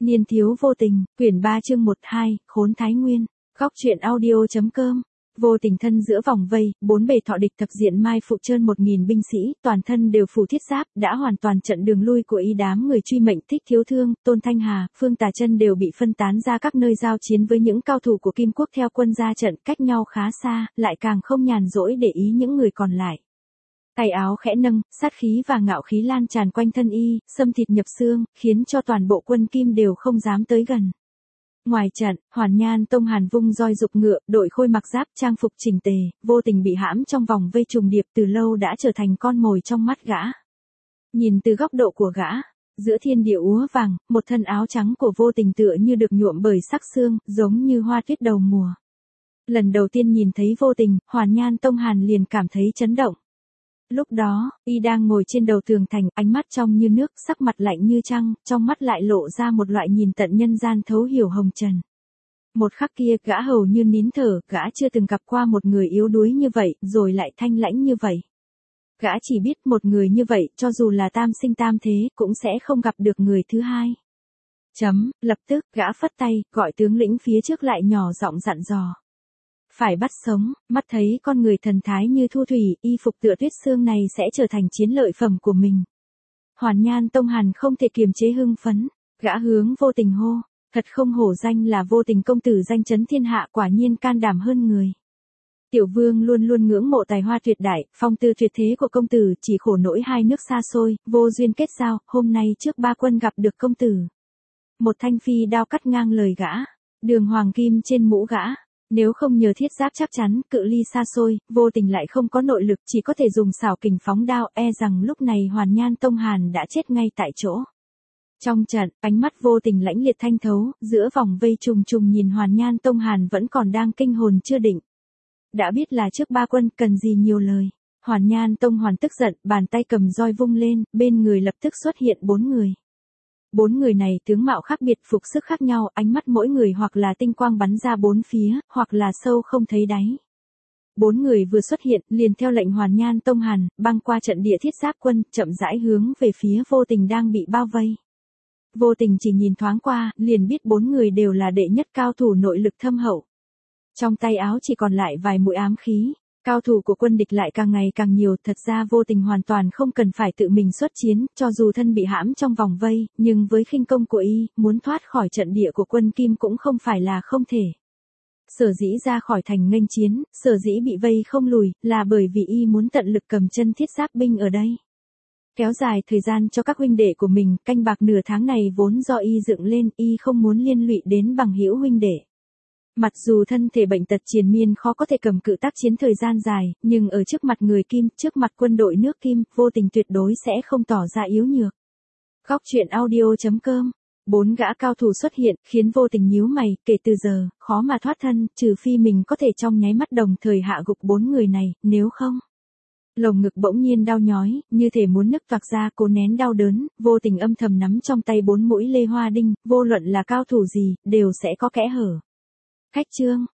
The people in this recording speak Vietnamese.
Niên thiếu vô tình, quyển 3 chương 1-2, khốn Thái Nguyên. Góc truyện audio.com. Vô tình thân giữa vòng vây, bốn bề thọ địch thập diện mai phục trơn 1000 binh sĩ, toàn thân đều phủ thiết giáp, đã hoàn toàn chặn đường lui của y đám người truy mệnh. Thích Thiếu Thương, Tôn Thanh Hà, Phương Tà Chân đều bị phân tán ra các nơi giao chiến với những cao thủ của Kim Quốc theo quân ra trận, cách nhau khá xa, lại càng không nhàn rỗi để ý những người còn lại. Tay áo khẽ nâng, sát khí và ngạo khí lan tràn quanh thân y, xâm thịt nhập xương, khiến cho toàn bộ quân Kim đều không dám tới gần. Ngoài trận, Hoàn Nhan Tông Hàn vung roi dục ngựa, đội khôi mặc giáp trang phục chỉnh tề, vô tình bị hãm trong vòng vây trùng điệp, từ lâu đã trở thành con mồi trong mắt gã. Nhìn từ góc độ của gã, giữa thiên địa úa vàng, một thân áo trắng của vô tình tựa như được nhuộm bởi sắc sương, giống như hoa tuyết đầu mùa. Lần đầu tiên nhìn thấy vô tình, Hoàn Nhan Tông Hàn liền cảm thấy chấn động. Lúc đó, y đang ngồi trên đầu tường thành, ánh mắt trong như nước, sắc mặt lạnh như trăng, trong mắt lại lộ ra một loại nhìn tận nhân gian thấu hiểu hồng trần. Một khắc kia, gã hầu như nín thở, gã chưa từng gặp qua một người yếu đuối như vậy, rồi lại thanh lãnh như vậy. Gã chỉ biết một người như vậy, cho dù là tam sinh tam thế, cũng sẽ không gặp được người thứ hai. Lập tức, gã phất tay, gọi tướng lĩnh phía trước lại nhỏ giọng dặn dò. Phải bắt sống, mắt thấy con người thần thái như thu thủy, y phục tựa tuyết xương này sẽ trở thành chiến lợi phẩm của mình. Hoàn Nhan Tông Hàn không thể kiềm chế hưng phấn, gã hướng vô tình hô, thật không hổ danh là vô tình công tử danh chấn thiên hạ, quả nhiên can đảm hơn người. Tiểu vương luôn luôn ngưỡng mộ tài hoa tuyệt đại, phong tư tuyệt thế của công tử, chỉ khổ nỗi hai nước xa xôi, vô duyên kết giao, hôm nay trước ba quân gặp được công tử. Một thanh phi đao cắt ngang lời gã, đường hoàng kim trên mũ gã. Nếu không nhờ thiết giáp chắc chắn, cự ly xa xôi, vô tình lại không có nội lực, chỉ có thể dùng xảo kình phóng đao, e rằng lúc này Hoàn Nhan Tông Hàn đã chết ngay tại chỗ. Trong trận, ánh mắt vô tình lãnh liệt thanh thấu, giữa vòng vây trùng trùng nhìn Hoàn Nhan Tông Hàn vẫn còn đang kinh hồn chưa định. Đã biết là trước ba quân, cần gì nhiều lời. Hoàn Nhan Tông Hoàn tức giận, bàn tay cầm roi vung lên, bên người lập tức xuất hiện 4 người. 4 người này tướng mạo khác biệt, phục sức khác nhau, ánh mắt mỗi người hoặc là tinh quang bắn ra bốn phía, hoặc là sâu không thấy đáy. 4 người vừa xuất hiện, liền theo lệnh Hoàn Nhan Tông Hàn, băng qua trận địa thiết giáp quân, chậm rãi hướng về phía vô tình đang bị bao vây. Vô tình chỉ nhìn thoáng qua, liền biết 4 người đều là đệ nhất cao thủ nội lực thâm hậu. Trong tay áo chỉ còn lại vài mũi ám khí. Cao thủ của quân địch lại càng ngày càng nhiều, thật ra vô tình hoàn toàn không cần phải tự mình xuất chiến, cho dù thân bị hãm trong vòng vây, nhưng với khinh công của y, muốn thoát khỏi trận địa của quân Kim cũng không phải là không thể. Sở dĩ ra khỏi thành nghênh chiến, sở dĩ bị vây không lùi, là bởi vì y muốn tận lực cầm chân thiết giáp binh ở đây. Kéo dài thời gian cho các huynh đệ của mình, canh bạc nửa tháng này vốn do y dựng lên, y không muốn liên lụy đến bằng hữu huynh đệ. Mặc dù thân thể bệnh tật triền miên khó có thể cầm cự tác chiến thời gian dài, nhưng ở trước mặt người Kim, trước mặt quân đội nước Kim, vô tình tuyệt đối sẽ không tỏ ra yếu nhược. Góc truyện audio.com. 4 gã cao thủ xuất hiện, khiến vô tình nhíu mày, kể từ giờ, khó mà thoát thân, trừ phi mình có thể trong nháy mắt đồng thời hạ gục 4 người này, nếu không. Lồng ngực bỗng nhiên đau nhói, như thể muốn nứt toạc ra, cố nén đau đớn, vô tình âm thầm nắm trong tay 4 mũi lê hoa đinh, vô luận là cao thủ gì, đều sẽ có kẽ hở. Khách chương.